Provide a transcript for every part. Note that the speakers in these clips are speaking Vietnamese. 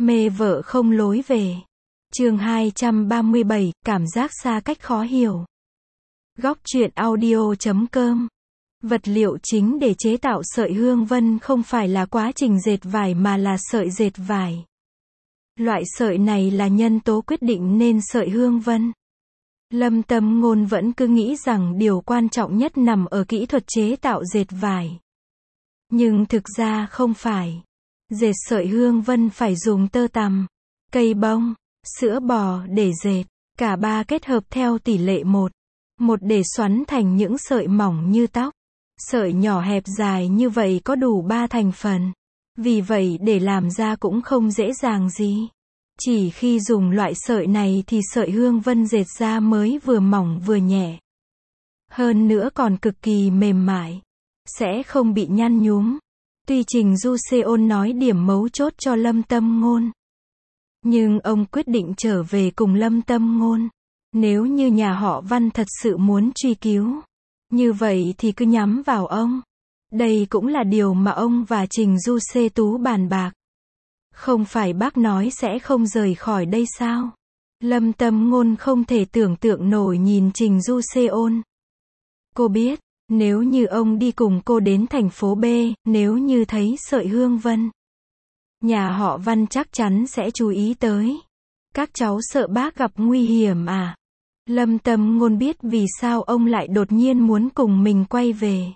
Mê vợ không lối về. Chương 237, cảm giác xa cách khó hiểu. Góc truyện audio.com. Vật liệu chính để chế tạo sợi hương vân không phải là quá trình dệt vải mà là sợi dệt vải. Loại sợi này là nhân tố quyết định nên sợi hương vân. Lâm Tâm Ngôn vẫn cứ nghĩ rằng điều quan trọng nhất nằm ở kỹ thuật chế tạo dệt vải. Nhưng thực ra không phải. Dệt sợi hương vân phải dùng tơ tằm, cây bông, sữa bò để dệt, cả ba kết hợp theo tỷ lệ 1:1 để xoắn thành những sợi mỏng như tóc. Sợi nhỏ hẹp dài như vậy có đủ 3 thành phần. Vì vậy để làm ra cũng không dễ dàng gì. Chỉ khi dùng loại sợi này thì sợi hương vân dệt ra mới vừa mỏng vừa nhẹ. Hơn nữa còn cực kỳ mềm mại. Sẽ không bị nhăn nhúm. Tuy Trình Du Seon nói điểm mấu chốt cho Lâm Tâm Ngôn. Nhưng ông quyết định trở về cùng Lâm Tâm Ngôn. Nếu như nhà họ Văn thật sự muốn truy cứu. Như vậy thì cứ nhắm vào ông. Đây cũng là điều mà ông và Trình Du Se Tú bàn bạc. Không phải bác nói sẽ không rời khỏi đây sao? Lâm Tâm Ngôn không thể tưởng tượng nổi nhìn Trình Du Seon. Cô biết, nếu như ông đi cùng cô đến thành phố B, nếu như thấy sợi hương vân, nhà họ Văn chắc chắn sẽ chú ý tới. Các cháu sợ bác gặp nguy hiểm à? Lâm Tâm Ngôn biết vì sao ông lại đột nhiên muốn cùng mình quay về.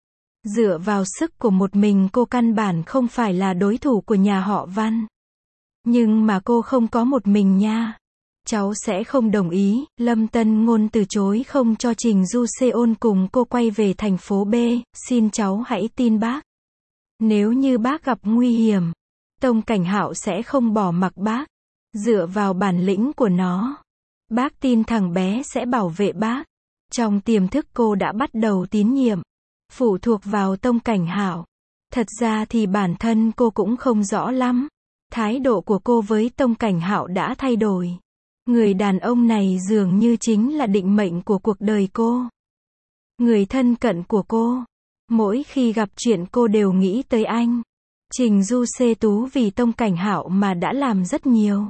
Dựa vào sức của một mình cô căn bản không phải là đối thủ của nhà họ Văn. Nhưng mà cô không có một mình nha. Cháu sẽ không đồng ý. Lâm Tâm Ngôn từ chối không cho Trình Du Seon cùng cô quay về thành phố B. Xin cháu hãy tin bác. Nếu như bác gặp nguy hiểm, Tông Cảnh Hạo sẽ không bỏ mặc bác. Dựa vào bản lĩnh của nó, bác tin thằng bé sẽ bảo vệ bác. Trong tiềm thức cô đã bắt đầu tín nhiệm, phụ thuộc vào Tông Cảnh Hạo. Thật ra thì bản thân cô cũng không rõ lắm. Thái độ của cô với Tông Cảnh Hạo đã thay đổi. Người đàn ông này dường như chính là định mệnh của cuộc đời cô. Người thân cận của cô. Mỗi khi gặp chuyện cô đều nghĩ tới anh. Trình Du Se Tú vì Tông Cảnh Hạo mà đã làm rất nhiều.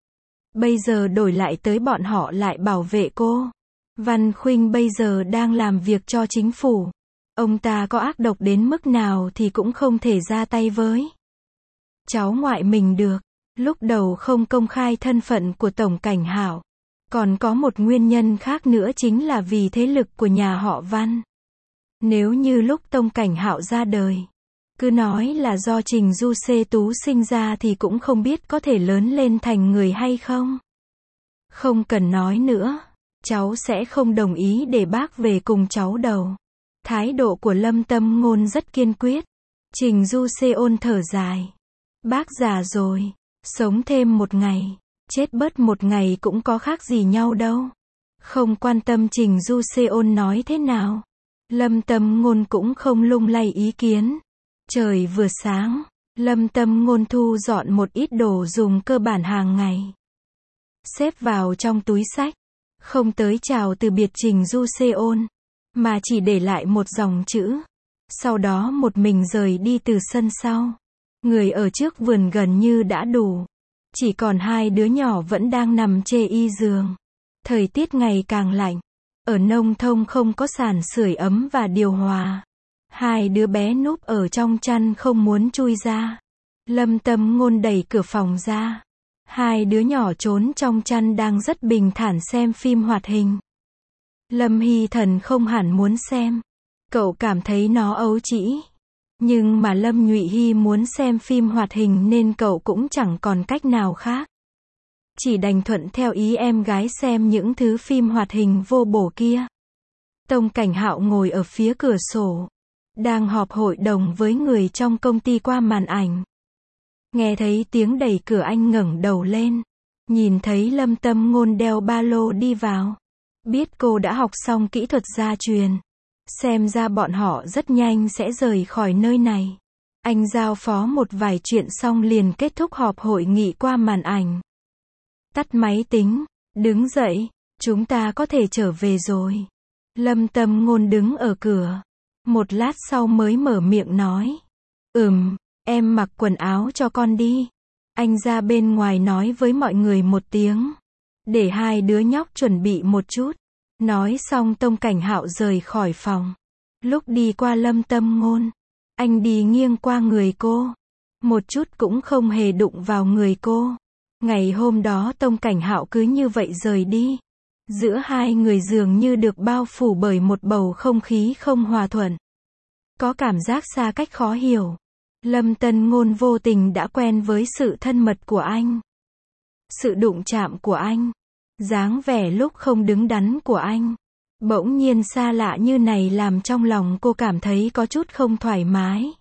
Bây giờ đổi lại tới bọn họ lại bảo vệ cô. Văn Khuynh bây giờ đang làm việc cho chính phủ. Ông ta có ác độc đến mức nào thì cũng không thể ra tay với cháu ngoại mình được. Lúc đầu không công khai thân phận của Tổng Cảnh Hạo. Còn có một nguyên nhân khác nữa chính là vì thế lực của nhà họ Văn. Nếu như lúc Tông Cảnh Hạo ra đời, cứ nói là do Trình Du Se Tú sinh ra thì cũng không biết có thể lớn lên thành người hay không. Không cần nói nữa. Cháu sẽ không đồng ý để bác về cùng cháu đâu. Thái độ của Lâm Tâm Ngôn rất kiên quyết. Trình Du Seon thở dài. Bác già rồi. Sống thêm một ngày, chết bớt một ngày cũng có khác gì nhau đâu. Không quan tâm Trình Du Seon nói thế nào. Lâm Tâm Ngôn cũng không lung lay ý kiến. Trời vừa sáng, Lâm Tâm Ngôn thu dọn một ít đồ dùng cơ bản hàng ngày. Xếp vào trong túi xách. Không tới chào từ biệt Trình Du Seon, mà chỉ để lại một dòng chữ. Sau đó một mình rời đi từ sân sau. Người ở trước vườn gần như đã đủ. Chỉ còn hai đứa nhỏ vẫn đang nằm chê y giường. Thời tiết ngày càng lạnh. Ở nông thôn không có sàn sưởi ấm và điều hòa. Hai đứa bé núp ở trong chăn không muốn chui ra. Lâm Tâm Ngôn đẩy cửa phòng ra. Hai đứa nhỏ trốn trong chăn đang rất bình thản xem phim hoạt hình. Lâm Hy Thần không hẳn muốn xem. Cậu cảm thấy nó ấu trĩ. Nhưng mà Lâm Nhụy Hy muốn xem phim hoạt hình nên cậu cũng chẳng còn cách nào khác. Chỉ đành thuận theo ý em gái xem những thứ phim hoạt hình vô bổ kia. Tông Cảnh Hạo ngồi ở phía cửa sổ. Đang họp hội đồng với người trong công ty qua màn ảnh. Nghe thấy tiếng đẩy cửa anh ngẩng đầu lên. Nhìn thấy Lâm Tâm Ngôn đeo ba lô đi vào. Biết cô đã học xong kỹ thuật gia truyền. Xem ra bọn họ rất nhanh sẽ rời khỏi nơi này. Anh giao phó một vài chuyện xong liền kết thúc họp hội nghị qua màn ảnh. Tắt máy tính, đứng dậy, chúng ta có thể trở về rồi. Lâm Tâm Ngôn đứng ở cửa. Một lát sau mới mở miệng nói. Em mặc quần áo cho con đi. Anh ra bên ngoài nói với mọi người một tiếng, để hai đứa nhóc chuẩn bị một chút. Nói xong Tông Cảnh Hạo rời khỏi phòng. Lúc đi qua Lâm Tâm Ngôn, anh đi nghiêng qua người cô, một chút cũng không hề đụng vào người cô. Ngày hôm đó Tông Cảnh Hạo cứ như vậy rời đi. Giữa hai người dường như được bao phủ bởi một bầu không khí không hòa thuận. Có cảm giác xa cách khó hiểu. Lâm Tân Ngôn vô tình đã quen với sự thân mật của anh. Sự đụng chạm của anh. Dáng vẻ lúc không đứng đắn của anh. Bỗng nhiên xa lạ như này làm trong lòng cô cảm thấy có chút không thoải mái.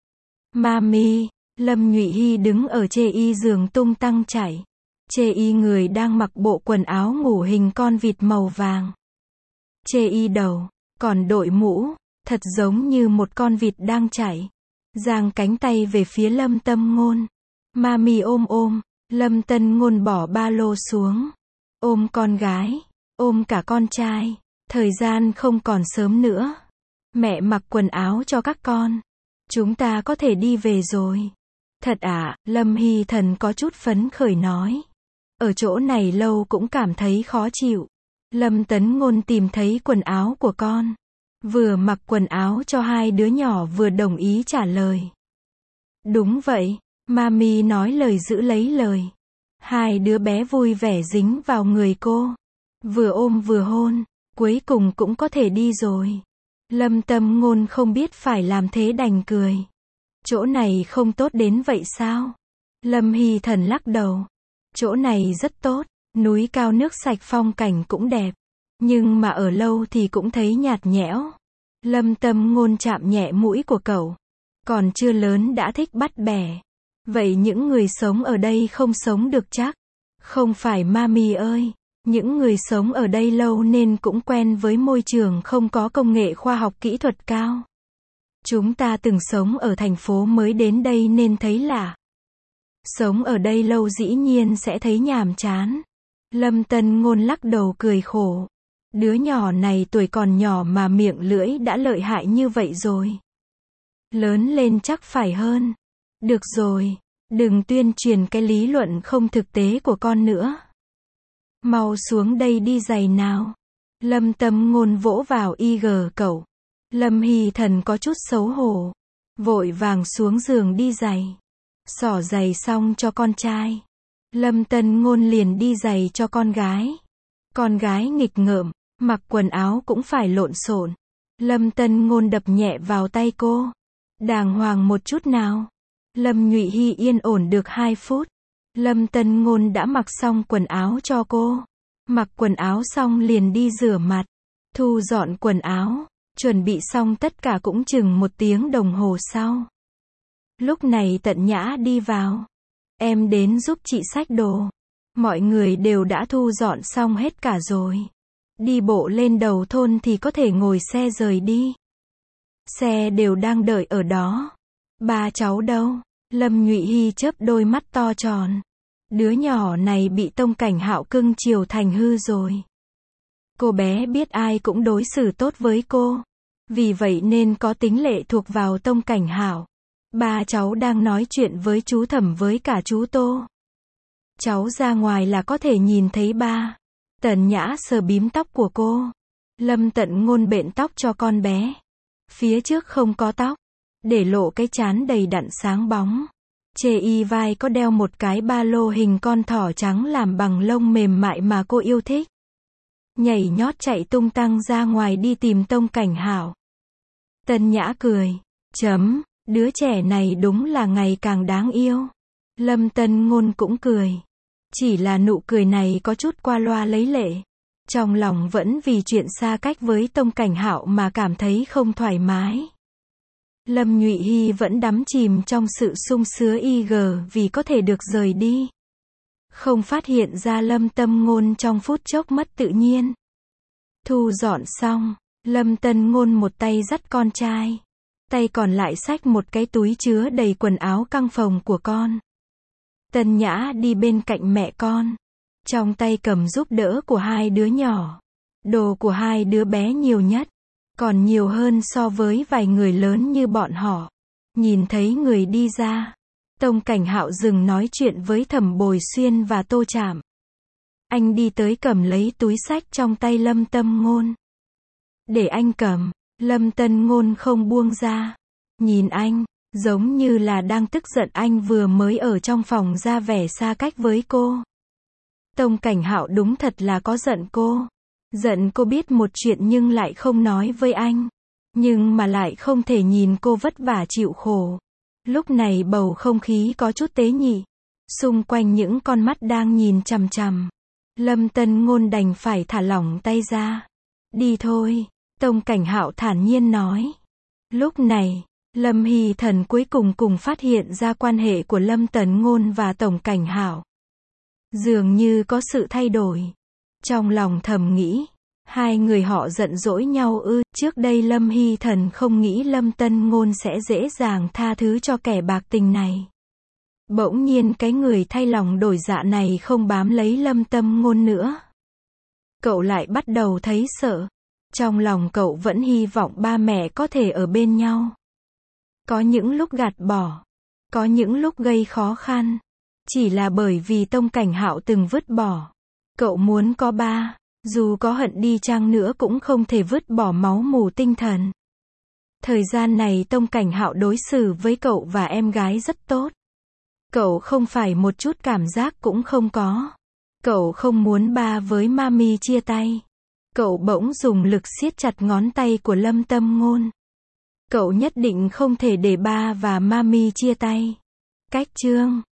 Mami, Lâm Nhụy Hy đứng ở chê y giường tung tăng chảy. Chê y người đang mặc bộ quần áo ngủ hình con vịt màu vàng. Chê y đầu, còn đội mũ, thật giống như một con vịt đang chạy. Giang cánh tay về phía Lâm Tâm Ngôn. Mami ôm, Lâm Tân Ngôn bỏ ba lô xuống. Ôm con gái, ôm cả con trai. Thời gian không còn sớm nữa. Mẹ mặc quần áo cho các con. Chúng ta có thể đi về rồi. Thật à, Lâm Hy Thần có chút phấn khởi nói. Ở chỗ này lâu cũng cảm thấy khó chịu. Lâm Tấn Ngôn tìm thấy quần áo của con. Vừa mặc quần áo cho hai đứa nhỏ vừa đồng ý trả lời. Đúng vậy, Mami nói lời giữ lấy lời. Hai đứa bé vui vẻ dính vào người cô. Vừa ôm vừa hôn, cuối cùng cũng có thể đi rồi. Lâm Tâm Ngôn không biết phải làm thế đành cười. Chỗ này không tốt đến vậy sao? Lâm Hy Thần lắc đầu. Chỗ này rất tốt, núi cao nước sạch phong cảnh cũng đẹp. Nhưng mà ở lâu thì cũng thấy nhạt nhẽo. Lâm Tâm Ngôn chạm nhẹ mũi của cậu. Còn chưa lớn đã thích bắt bẻ. Vậy những người sống ở đây không sống được chắc? Không phải Mami ơi. Những người sống ở đây lâu nên cũng quen với môi trường không có công nghệ khoa học kỹ thuật cao. Chúng ta từng sống ở thành phố mới đến đây nên thấy lạ. Sống ở đây lâu dĩ nhiên sẽ thấy nhàm chán. Lâm Tân Ngôn lắc đầu cười khổ. Đứa nhỏ này tuổi còn nhỏ mà miệng lưỡi đã lợi hại như vậy rồi. Lớn lên chắc phải hơn. Được rồi, đừng tuyên truyền cái lý luận không thực tế của con nữa. Mau xuống đây đi giày nào. Lâm Tâm Ngôn vỗ vào IG cậu. Lâm Hy Thần có chút xấu hổ. Vội vàng xuống giường đi giày. Xỏ giày xong cho con trai. Lâm Tân Ngôn liền đi giày cho con gái. Con gái nghịch ngợm, mặc quần áo cũng phải lộn xộn. Lâm Tân Ngôn đập nhẹ vào tay cô. Đàng hoàng một chút nào. Lâm Nhụy Hy yên ổn được 2 phút. Lâm Tân Ngôn đã mặc xong quần áo cho cô. Mặc quần áo xong liền đi rửa mặt. Thu dọn quần áo. Chuẩn bị xong tất cả cũng chừng 1 tiếng đồng hồ sau. Lúc này Tận Nhã đi vào. Em đến giúp chị xách đồ. Mọi người đều đã thu dọn xong hết cả rồi. Đi bộ lên đầu thôn thì có thể ngồi xe rời đi. Xe đều đang đợi ở đó. Ba cháu đâu? Lâm Nhụy Hy chớp đôi mắt to tròn. Đứa nhỏ này bị Tông Cảnh Hạo cưng chiều thành hư rồi. Cô bé biết ai cũng đối xử tốt với cô. Vì vậy nên có tính lệ thuộc vào Tông Cảnh Hạo. Ba cháu đang nói chuyện với chú Thẩm với cả chú Tô. Cháu ra ngoài là có thể nhìn thấy ba. Tần Nhã sờ bím tóc của cô. Lâm Tận Ngôn bện tóc cho con bé. Phía trước không có tóc. Để lộ cái trán đầy đặn sáng bóng. Chê y vai có đeo một cái ba lô hình con thỏ trắng làm bằng lông mềm mại mà cô yêu thích. Nhảy nhót chạy tung tăng ra ngoài đi tìm Tông Cảnh Hạo. Tần Nhã cười. Đứa trẻ này đúng là ngày càng đáng yêu. Lâm Tân Ngôn cũng cười. Chỉ là nụ cười này có chút qua loa lấy lệ. Trong lòng vẫn vì chuyện xa cách với Tông Cảnh Hạo mà cảm thấy không thoải mái. Lâm Nhụy Hy vẫn đắm chìm trong sự sung sướng IG vì có thể được rời đi. Không phát hiện ra Lâm Tâm Ngôn trong phút chốc mất tự nhiên. Thu dọn xong, Lâm Tân Ngôn một tay dắt con trai. Tay còn lại xách một cái túi chứa đầy quần áo căng phồng của con. Tần Nhã đi bên cạnh mẹ con. Trong tay cầm giúp đỡ của hai đứa nhỏ. Đồ của hai đứa bé nhiều nhất. Còn nhiều hơn so với vài người lớn như bọn họ. Nhìn thấy người đi ra. Tông Cảnh Hạo dừng nói chuyện với Thẩm Bồi Xuyên và Tô Trạm. Anh đi tới cầm lấy túi xách trong tay Lâm Tâm Ngôn. Để anh cầm. Lâm Tân Ngôn không buông ra. Nhìn anh, giống như là đang tức giận anh vừa mới ở trong phòng ra vẻ xa cách với cô. Tông Cảnh Hạo đúng thật là có giận cô. Giận cô biết một chuyện nhưng lại không nói với anh. Nhưng mà lại không thể nhìn cô vất vả chịu khổ. Lúc này bầu không khí có chút tế nhị. Xung quanh những con mắt đang nhìn chằm chằm. Lâm Tân Ngôn đành phải thả lỏng tay ra. Đi thôi, Tông Cảnh Hạo thản nhiên nói. Lúc này, Lâm Hy Thần cuối cùng phát hiện ra quan hệ của Lâm Tấn Ngôn và Tổng Cảnh Hạo. Dường như có sự thay đổi. Trong lòng thầm nghĩ, hai người họ giận dỗi nhau ư? Trước đây Lâm Hy Thần không nghĩ Lâm Tân Ngôn sẽ dễ dàng tha thứ cho kẻ bạc tình này. Bỗng nhiên cái người thay lòng đổi dạ này không bám lấy Lâm Tâm Ngôn nữa. Cậu lại bắt đầu thấy sợ. Trong lòng cậu vẫn hy vọng ba mẹ có thể ở bên nhau. Có những lúc gạt bỏ. Có những lúc gây khó khăn. Chỉ là bởi vì Tông Cảnh Hạo từng vứt bỏ. Cậu muốn có ba. Dù có hận đi chăng nữa cũng không thể vứt bỏ máu mủ tinh thần. Thời gian này Tông Cảnh Hạo đối xử với cậu và em gái rất tốt. Cậu không phải một chút cảm giác cũng không có. Cậu không muốn ba với mami chia tay. Cậu bỗng dùng lực siết chặt ngón tay của Lâm Tâm Ngôn. Cậu nhất định không thể để ba và mami chia tay. Cách chương